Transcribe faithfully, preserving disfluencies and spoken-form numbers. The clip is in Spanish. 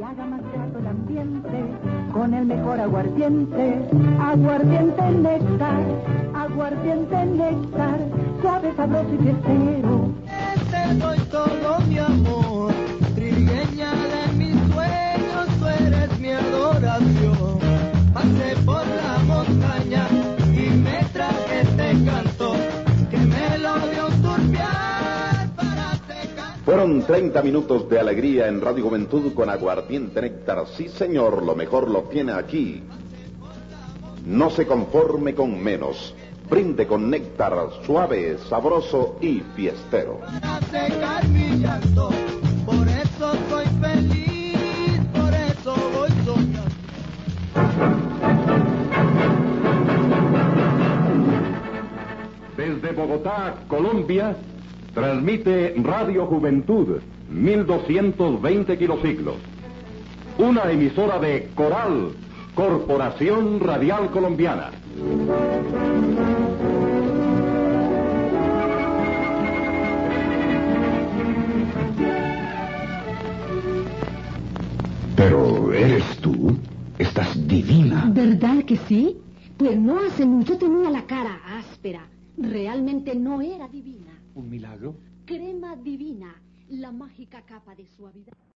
haga más grato el ambiente con el mejor aguardiente. Aguardiente néctar, aguardiente néctar, suave, sabroso y fiestero. Te doy todo mi amor, trigueña de mis sueños, tú eres mi adoración. Pasé por la montaña y me traje este canto, que me lo dio un turbial para secar. Fueron treinta minutos de alegría en Radio Juventud con Aguardiente Néctar. Sí, señor, lo mejor lo tiene aquí. No se conforme con menos. Brinde con néctar suave, sabroso y fiestero. Para secar mi llanto, por eso soy feliz, por eso voy soñando. Desde Bogotá, Colombia, transmite Radio Juventud, mil doscientos veinte kilociclos. Una emisora de Coral, Corporación Radial Colombiana. Pero eres tú, estás divina. ¿Verdad que sí? Pues no hace mucho tenía la cara áspera. Realmente no era divina. ¿Un milagro? Crema divina, la mágica capa de suavidad.